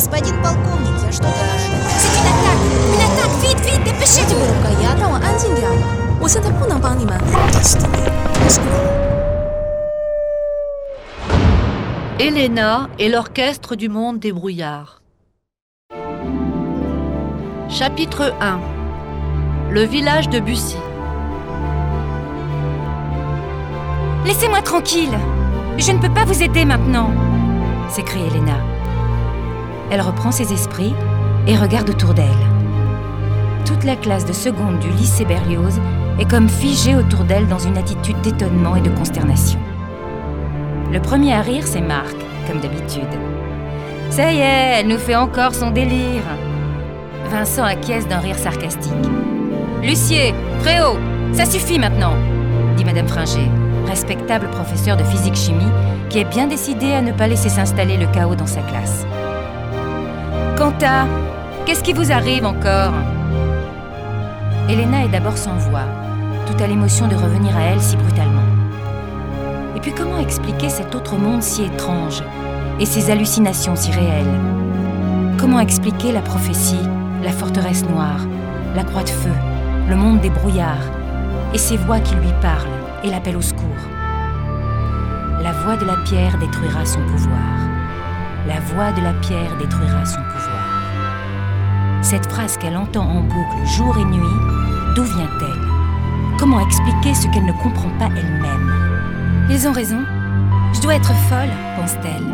Господин полковник, я что-то ошибся. C'est une attaque! Vite, dépêchez-vous! 让我安静点，我现在不能帮你们。 Elena et l'orchestre du monde des brouillards. Chapitre 1. Le village de Bussy. Laissez-moi tranquille! Je ne peux pas vous aider maintenant! S'écrie Elena. Elle reprend ses esprits et regarde autour d'elle. Toute la classe de seconde du lycée Berlioz est comme figée autour d'elle dans une attitude d'étonnement et de consternation. Le premier à rire, c'est Marc, comme d'habitude. Ça y est, elle nous fait encore son délire. Vincent acquiesce d'un rire sarcastique. Lucier, Fréau, ça suffit maintenant, dit Madame Fringer, respectable professeure de physique-chimie qui est bien décidée à ne pas laisser s'installer le chaos dans sa classe. Quentin, qu'est-ce qui vous arrive encore? Elena est d'abord sans voix, tout à l'émotion de revenir à elle si brutalement. Et puis comment expliquer cet autre monde si étrange et ces hallucinations si réelles? Comment expliquer la prophétie, la forteresse noire, la croix de feu, le monde des brouillards et ces voix qui lui parlent et l'appellent au secours? La voix de la pierre détruira son pouvoir. La voix de la pierre détruira son pouvoir. Cette phrase qu'elle entend en boucle jour et nuit, d'où vient-elle? Comment expliquer ce qu'elle ne comprend pas elle-même? Ils ont raison. Je dois être folle, pense-t-elle.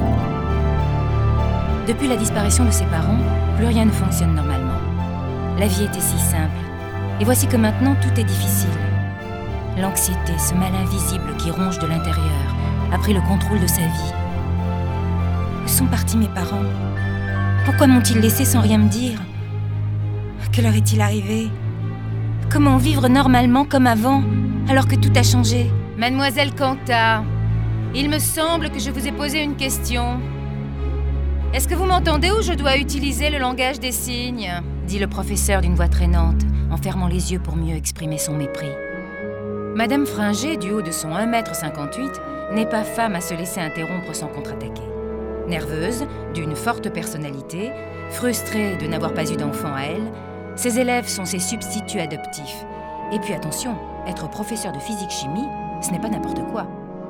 Depuis la disparition de ses parents, plus rien ne fonctionne normalement. La vie était si simple. Et voici que maintenant, tout est difficile. L'anxiété, ce mal invisible qui ronge de l'intérieur, a pris le contrôle de sa vie. Où sont partis mes parents? Pourquoi m'ont-ils laissé sans rien me dire? Que leur est-il arrivé? Comment vivre normalement comme avant, alors que tout a changé? Mademoiselle Quentin, il me semble que je vous ai posé une question. Est-ce que vous m'entendez ou je dois utiliser le langage des signes? Dit le professeur d'une voix traînante, en fermant les yeux pour mieux exprimer son mépris. Madame Fringer, du haut de son 1,58 m, n'est pas femme à se laisser interrompre sans contre-attaquer. Nerveuse, d'une forte personnalité, frustrée de n'avoir pas eu d'enfant à elle, ses élèves sont ses substituts adoptifs. Et puis attention, être professeur de physique-chimie, ce n'est pas n'importe quoi.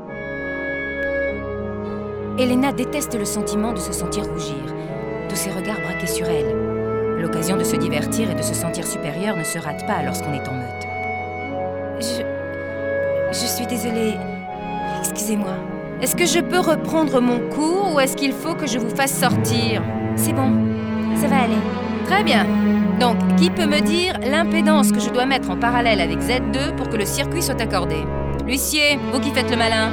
Elena déteste le sentiment de se sentir rougir, tous ces regards braqués sur elle. L'occasion de se divertir et de se sentir supérieure ne se rate pas lorsqu'on est en meute. Je suis désolée. Excusez-moi. Est-ce que je peux reprendre mon cours ou est-ce qu'il faut que je vous fasse sortir? C'est bon, ça va aller. Très bien. Donc, qui peut me dire l'impédance que je dois mettre en parallèle avec Z2 pour que le circuit soit accordé? L'huissier, vous qui faites le malin.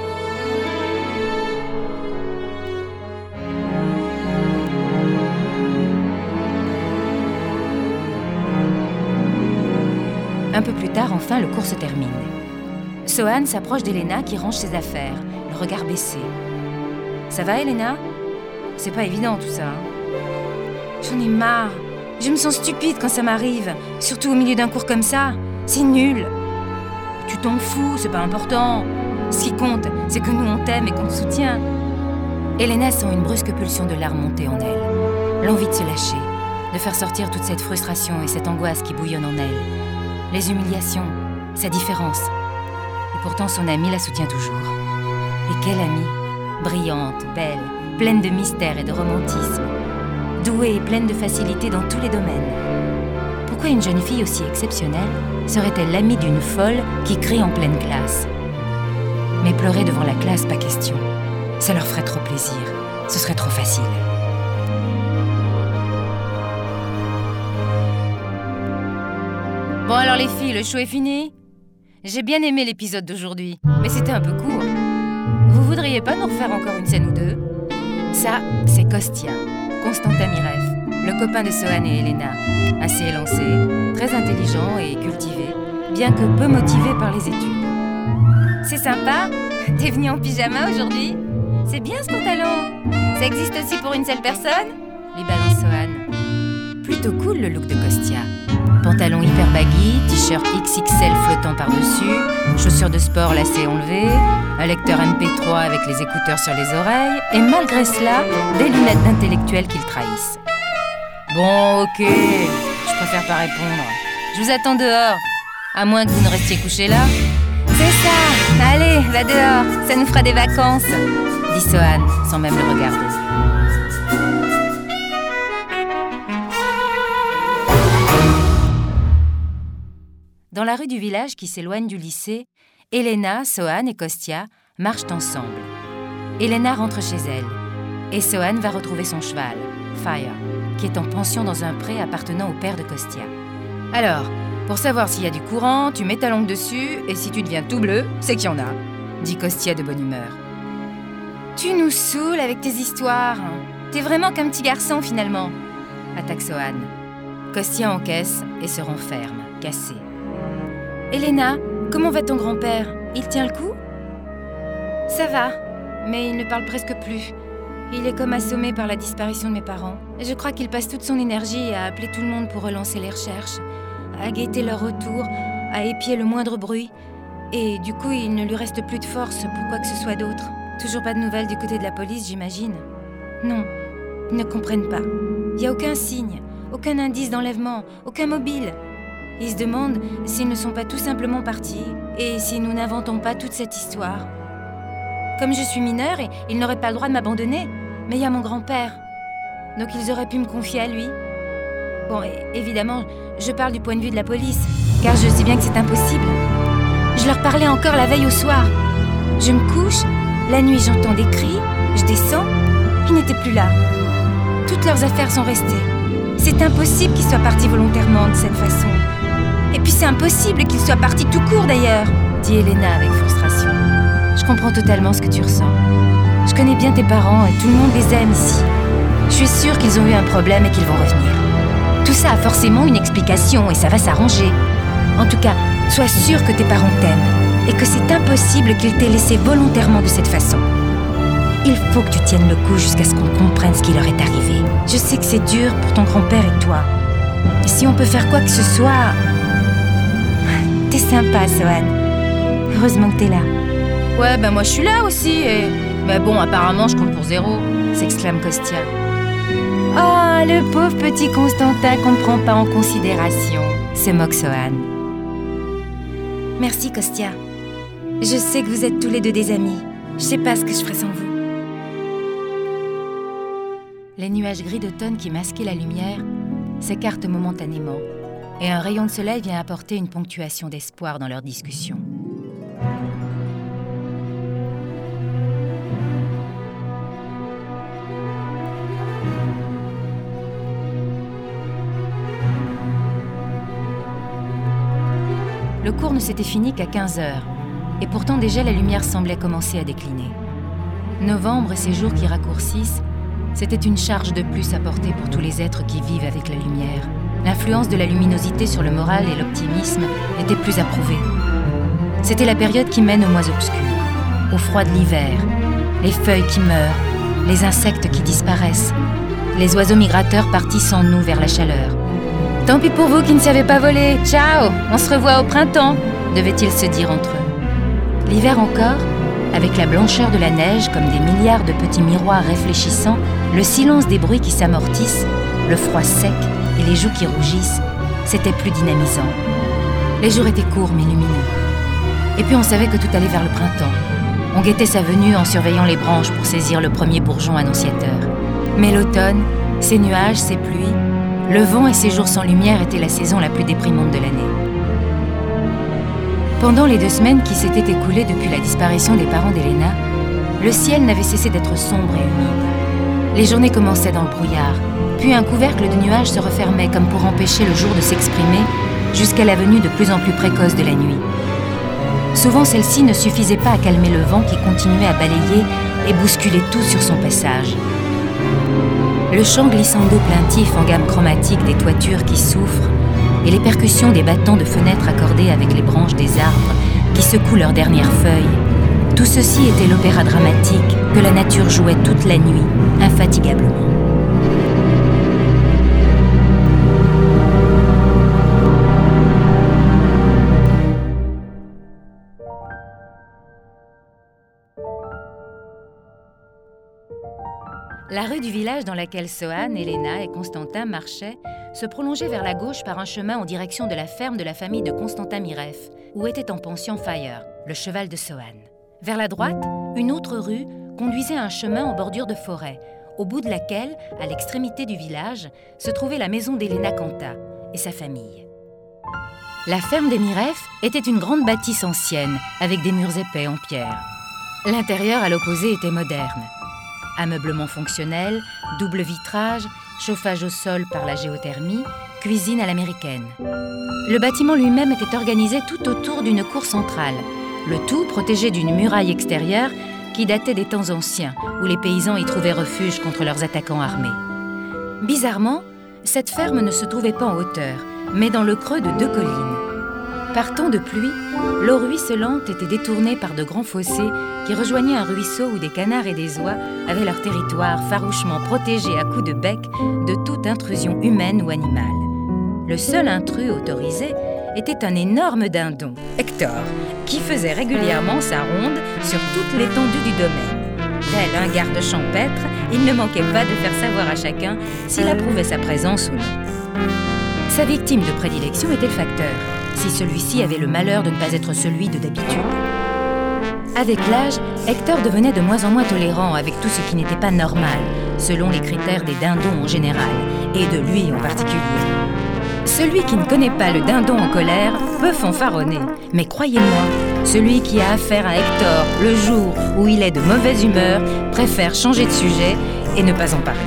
Un peu plus tard, enfin, le cours se termine. Sohan s'approche d'Elena qui range ses affaires, le regard baissé. Ça va, Elena? C'est pas évident tout ça. J'en ai marre. Je me sens stupide quand ça m'arrive, surtout au milieu d'un cours comme ça. C'est nul. Tu t'en fous, c'est pas important. Ce qui compte, c'est que nous on t'aime et qu'on te soutient. Elena sent une brusque pulsion de larmes monter en elle. L'envie de se lâcher, de faire sortir toute cette frustration et cette angoisse qui bouillonne en elle. Les humiliations, sa différence. Et pourtant son amie la soutient toujours. Et quelle amie! Brillante, belle, pleine de mystère et de romantisme. Douée et pleine de facilité dans tous les domaines. Pourquoi une jeune fille aussi exceptionnelle serait-elle l'amie d'une folle qui crie en pleine classe? Mais pleurer devant la classe, pas question. Ça leur ferait trop plaisir. Ce serait trop facile. Bon alors les filles, le show est fini? J'ai bien aimé l'épisode d'aujourd'hui, mais c'était un peu court. Vous voudriez pas nous refaire encore une scène ou deux? Ça, c'est Kostia, Constantin Mireff, le copain de Sohan et Elena. Assez élancé, très intelligent et cultivé, bien que peu motivé par les études. C'est sympa? T'es venu en pyjama aujourd'hui? C'est bien ce pantalon. Ça existe aussi pour une seule personne? Lui balance Sohan. plutôt cool le look de Kostya. Pantalon hyper baggy, t-shirt XXL flottant par-dessus, chaussures de sport lacées enlevées, un lecteur MP3 avec les écouteurs sur les oreilles, et malgré cela, des lunettes d'intellectuel qui le trahissent. Bon, ok, je préfère pas répondre. Je vous attends dehors, à moins que vous ne restiez couché là. C'est ça, allez, va dehors, ça nous fera des vacances, dit Sohan, sans même le regarder. Dans la rue du village qui s'éloigne du lycée, Elena, Sohan et Kostya marchent ensemble. Elena rentre chez elle et Sohan va retrouver son cheval, Fire, qui est en pension dans un pré appartenant au père de Kostya. Alors, pour savoir s'il y a du courant, tu mets ta langue dessus et si tu deviens tout bleu, c'est qu'il y en a, dit Kostya de bonne humeur. Tu nous saoules avec tes histoires. T'es vraiment qu'un petit garçon finalement, attaque Sohan. Kostya encaisse et se renferme, cassé. Elena, comment va ton grand-père? Il tient le coup? Ça va, mais il ne parle presque plus. Il est comme assommé par la disparition de mes parents. Je crois qu'il passe toute son énergie à appeler tout le monde pour relancer les recherches, à guetter leur retour, à épier le moindre bruit. Et du coup, il ne lui reste plus de force pour quoi que ce soit d'autre. Toujours pas de nouvelles du côté de la police, j'imagine? Non, ils ne comprennent pas. Il n'y a aucun signe, aucun indice d'enlèvement, aucun mobile. Ils se demandent s'ils ne sont pas tout simplement partis et si nous n'inventons pas toute cette histoire. Comme je suis mineure, ils n'auraient pas le droit de m'abandonner, mais il y a mon grand-père. Donc ils auraient pu me confier à lui. Bon, évidemment, je parle du point de vue de la police, car je sais bien que c'est impossible. Je leur parlais encore la veille au soir. Je me couche, la nuit j'entends des cris, je descends, ils n'étaient plus là. Toutes leurs affaires sont restées. C'est impossible qu'ils soient partis volontairement de cette façon. Et puis c'est impossible qu'ils soient partis tout court d'ailleurs, dit Elena avec frustration. Je comprends totalement ce que tu ressens. Je connais bien tes parents et tout le monde les aime ici. Je suis sûre qu'ils ont eu un problème et qu'ils vont revenir. Tout ça a forcément une explication et ça va s'arranger. En tout cas, sois sûre que tes parents t'aiment et que c'est impossible qu'ils t'aient laissé volontairement de cette façon. Il faut que tu tiennes le coup jusqu'à ce qu'on comprenne ce qui leur est arrivé. Je sais que c'est dur pour ton grand-père et toi. Et si on peut faire quoi que ce soit... T'es sympa, Sohan. Heureusement que t'es là. Ouais, moi je suis là aussi. Mais bon, apparemment je compte pour 0, s'exclame Kostya. Oh, le pauvre petit Constantin qu'on ne prend pas en considération, se moque Sohan. Merci, Kostya. Je sais que vous êtes tous les deux des amis. Je sais pas ce que je ferais sans vous. Les nuages gris d'automne qui masquaient la lumière s'écartent momentanément et un rayon de soleil vient apporter une ponctuation d'espoir dans leur discussion. Le cours ne s'était fini qu'à 15h, et pourtant déjà la lumière semblait commencer à décliner. Novembre et ces jours qui raccourcissent, c'était une charge de plus à porter pour tous les êtres qui vivent avec la lumière. L'influence de la luminosité sur le moral et l'optimisme n'était plus à prouver. C'était la période qui mène aux mois obscurs, au froid de l'hiver, les feuilles qui meurent, les insectes qui disparaissent, les oiseaux migrateurs partis sans nous vers la chaleur. Tant pis pour vous qui ne savez pas voler, ciao, on se revoit au printemps, devaient-ils se dire entre eux. L'hiver encore, avec la blancheur de la neige comme des milliards de petits miroirs réfléchissants, le silence des bruits qui s'amortissent, le froid sec et les joues qui rougissent, c'était plus dynamisant. Les jours étaient courts mais lumineux. Et puis on savait que tout allait vers le printemps. On guettait sa venue en surveillant les branches pour saisir le premier bourgeon annonciateur. Mais l'automne, ses nuages, ses pluies, le vent et ses jours sans lumière étaient la saison la plus déprimante de l'année. Pendant les 2 semaines qui s'étaient écoulées depuis la disparition des parents d'Elena, le ciel n'avait cessé d'être sombre et humide. Les journées commençaient dans le brouillard, puis un couvercle de nuages se refermait comme pour empêcher le jour de s'exprimer jusqu'à la venue de plus en plus précoce de la nuit. Souvent, celle-ci ne suffisait pas à calmer le vent qui continuait à balayer et bousculer tout sur son passage. Le chant glissando plaintif en gamme chromatique des toitures qui souffrent et les percussions des battants de fenêtres accordés avec les branches des arbres qui secouent leurs dernières feuilles, tout ceci était l'opéra dramatique que la nature jouait toute la nuit, infatigablement. La rue du village dans laquelle Sohan, Elena et Constantin marchaient se prolongeait vers la gauche par un chemin en direction de la ferme de la famille de Constantin Miref, où était en pension Fire, le cheval de Sohan. Vers la droite, une autre rue conduisait à un chemin en bordure de forêt, au bout de laquelle, à l'extrémité du village, se trouvait la maison d'Elena Kanta et sa famille. La ferme des Miref était une grande bâtisse ancienne, avec des murs épais en pierre. L'intérieur, à l'opposé, était moderne. Ameublement fonctionnel, double vitrage, chauffage au sol par la géothermie, cuisine à l'américaine. Le bâtiment lui-même était organisé tout autour d'une cour centrale, le tout protégé d'une muraille extérieure qui datait des temps anciens, où les paysans y trouvaient refuge contre leurs attaquants armés. Bizarrement, cette ferme ne se trouvait pas en hauteur, mais dans le creux de 2 collines. Par temps de pluie, l'eau ruisselante était détournée par de grands fossés qui rejoignaient un ruisseau où des canards et des oies avaient leur territoire farouchement protégé à coups de bec de toute intrusion humaine ou animale. Le seul intrus autorisé était un énorme dindon, Hector, qui faisait régulièrement sa ronde sur toute l'étendue du domaine. Tel un garde champêtre, il ne manquait pas de faire savoir à chacun s'il approuvait sa présence ou non. Sa victime de prédilection était le facteur, si celui-ci avait le malheur de ne pas être celui de d'habitude. Avec l'âge, Hector devenait de moins en moins tolérant avec tout ce qui n'était pas normal, selon les critères des dindons en général, et de lui en particulier. Celui qui ne connaît pas le dindon en colère peut fanfaronner, mais croyez-moi, celui qui a affaire à Hector le jour où il est de mauvaise humeur préfère changer de sujet et ne pas en parler.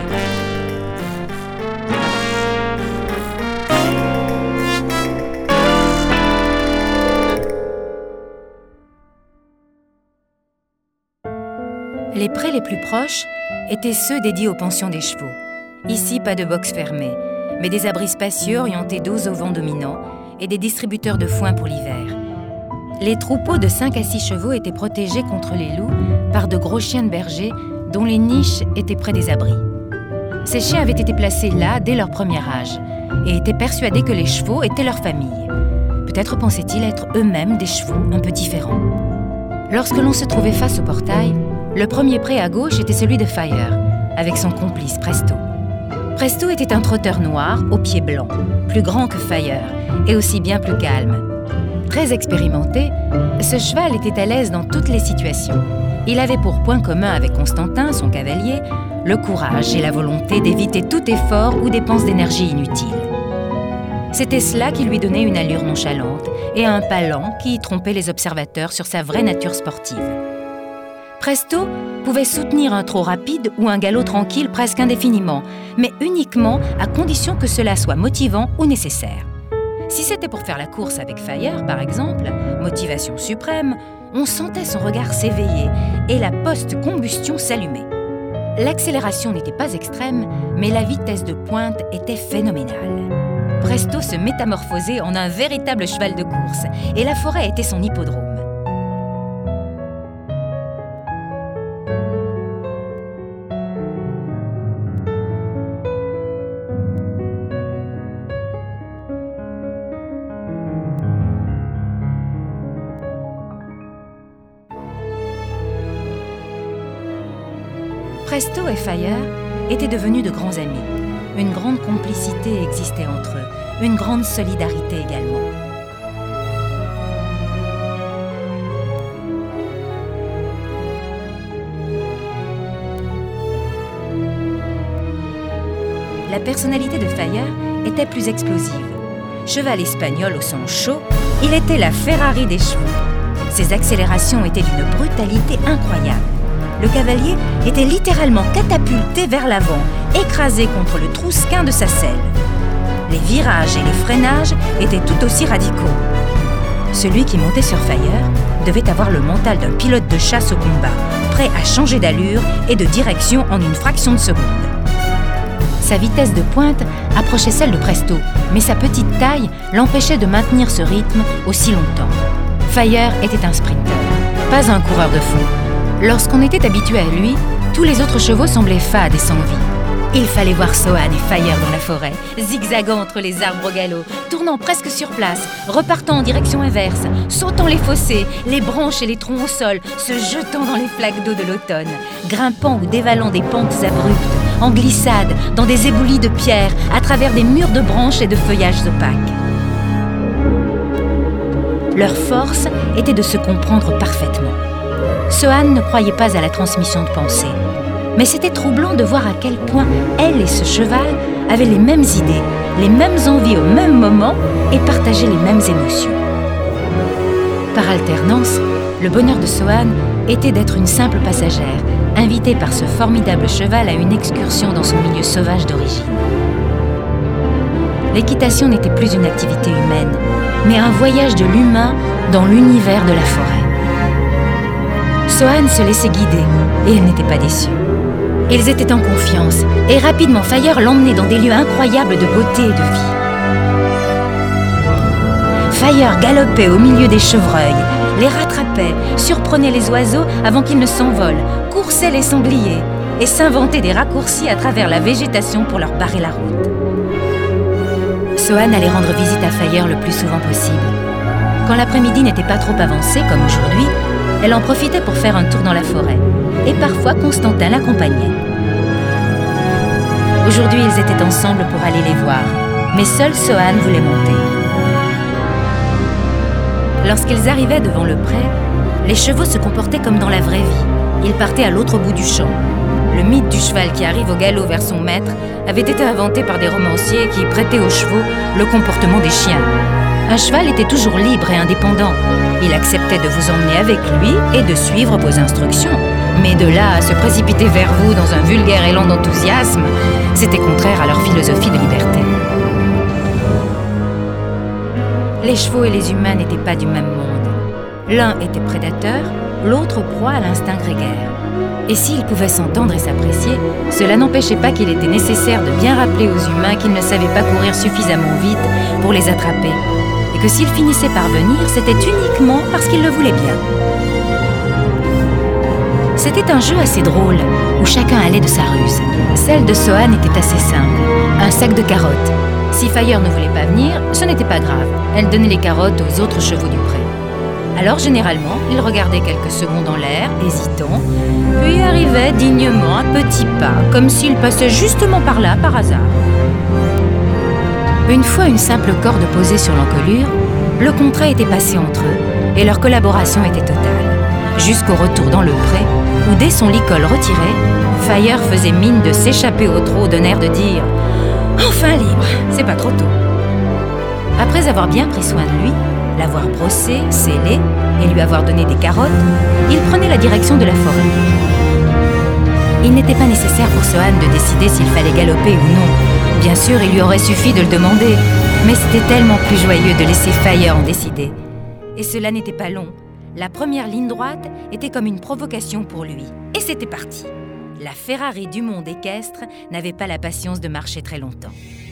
Les prés les plus proches étaient ceux dédiés aux pensions des chevaux. Ici, pas de box fermée, mais des abris spacieux orientés dos au vent dominant et des distributeurs de foin pour l'hiver. Les troupeaux de 5 à 6 chevaux étaient protégés contre les loups par de gros chiens de berger dont les niches étaient près des abris. Ces chiens avaient été placés là dès leur premier âge et étaient persuadés que les chevaux étaient leur famille. Peut-être pensaient-ils être eux-mêmes des chevaux un peu différents. Lorsque l'on se trouvait face au portail, le premier pré à gauche était celui de Fire, avec son complice Presto. Presto était un trotteur noir aux pieds blancs, plus grand que Fire, et aussi bien plus calme. Très expérimenté, ce cheval était à l'aise dans toutes les situations. Il avait pour point commun avec Constantin, son cavalier, le courage et la volonté d'éviter tout effort ou dépense d'énergie inutile. C'était cela qui lui donnait une allure nonchalante et un pas lent qui trompait les observateurs sur sa vraie nature sportive. Presto pouvait soutenir un trot rapide ou un galop tranquille presque indéfiniment, mais uniquement à condition que cela soit motivant ou nécessaire. Si c'était pour faire la course avec Fire, par exemple, motivation suprême, on sentait son regard s'éveiller et la post-combustion s'allumer. L'accélération n'était pas extrême, mais la vitesse de pointe était phénoménale. Presto se métamorphosait en un véritable cheval de course, et la forêt était son hippodrome. Presto et Fire étaient devenus de grands amis. Une grande complicité existait entre eux, une grande solidarité également. La personnalité de Fire était plus explosive. Cheval espagnol au sang chaud, il était la Ferrari des chevaux. Ses accélérations étaient d'une brutalité incroyable. Le cavalier était littéralement catapulté vers l'avant, écrasé contre le trousquin de sa selle. Les virages et les freinages étaient tout aussi radicaux. Celui qui montait sur Fire devait avoir le mental d'un pilote de chasse au combat, prêt à changer d'allure et de direction en une fraction de seconde. Sa vitesse de pointe approchait celle de Presto, mais sa petite taille l'empêchait de maintenir ce rythme aussi longtemps. Fire était un sprinter, pas un coureur de fond. Lorsqu'on était habitué à lui, tous les autres chevaux semblaient fades et sans vie. Il fallait voir Sohan et Fire dans la forêt, zigzagant entre les arbres au galop, tournant presque sur place, repartant en direction inverse, sautant les fossés, les branches et les troncs au sol, se jetant dans les flaques d'eau de l'automne, grimpant ou dévalant des pentes abruptes, en glissade, dans des éboulis de pierre, à travers des murs de branches et de feuillages opaques. Leur force était de se comprendre parfaitement. Sohan ne croyait pas à la transmission de pensée. Mais c'était troublant de voir à quel point elle et ce cheval avaient les mêmes idées, les mêmes envies au même moment et partageaient les mêmes émotions. Par alternance, le bonheur de Sohan était d'être une simple passagère, invitée par ce formidable cheval à une excursion dans son milieu sauvage d'origine. L'équitation n'était plus une activité humaine, mais un voyage de l'humain dans l'univers de la forêt. Sohan se laissait guider et elle n'était pas déçue. Ils étaient en confiance et rapidement Fire l'emmenait dans des lieux incroyables de beauté et de vie. Fire galopait au milieu des chevreuils, les rattrapait, surprenait les oiseaux avant qu'ils ne s'envolent, coursait les sangliers et s'inventait des raccourcis à travers la végétation pour leur barrer la route. Sohan allait rendre visite à Fire le plus souvent possible. Quand l'après-midi n'était pas trop avancé, comme aujourd'hui, elle en profitait pour faire un tour dans la forêt. Et parfois, Constantin l'accompagnait. Aujourd'hui, ils étaient ensemble pour aller les voir, mais seul Sohan voulait monter. Lorsqu'ils arrivaient devant le pré, les chevaux se comportaient comme dans la vraie vie. Ils partaient à l'autre bout du champ. Le mythe du cheval qui arrive au galop vers son maître avait été inventé par des romanciers qui prêtaient aux chevaux le comportement des chiens. Un cheval était toujours libre et indépendant. Il acceptait de vous emmener avec lui et de suivre vos instructions. Mais de là à se précipiter vers vous dans un vulgaire élan d'enthousiasme, c'était contraire à leur philosophie de liberté. Les chevaux et les humains n'étaient pas du même monde. L'un était prédateur, l'autre proie à l'instinct grégaire. Et s'ils pouvaient s'entendre et s'apprécier, cela n'empêchait pas qu'il était nécessaire de bien rappeler aux humains qu'ils ne savaient pas courir suffisamment vite pour les attraper, et que s'ils finissaient par venir, c'était uniquement parce qu'ils le voulaient bien. C'était un jeu assez drôle, où chacun allait de sa ruse. Celle de Sohan était assez simple, un sac de carottes. Si Fire ne voulait pas venir, ce n'était pas grave, elle donnait les carottes aux autres chevaux du pré. Alors généralement, il regardait quelques secondes en l'air, hésitant, puis arrivait dignement à petits pas, comme s'il passait justement par là, par hasard. Une fois une simple corde posée sur l'encolure, le contrat était passé entre eux, et leur collaboration était totale. Jusqu'au retour dans le pré, où dès son licol retiré, Fire faisait mine de s'échapper au trot d'un air de dire « Enfin libre, c'est pas trop tôt ». Après avoir bien pris soin de lui, l'avoir brossé, scellé et lui avoir donné des carottes, il prenait la direction de la forêt. Il n'était pas nécessaire pour Sohan de décider s'il fallait galoper ou non. Bien sûr, il lui aurait suffi de le demander, mais c'était tellement plus joyeux de laisser Fire en décider. Et cela n'était pas long. La première ligne droite était comme une provocation pour lui. Et c'était parti. La Ferrari du monde équestre n'avait pas la patience de marcher très longtemps.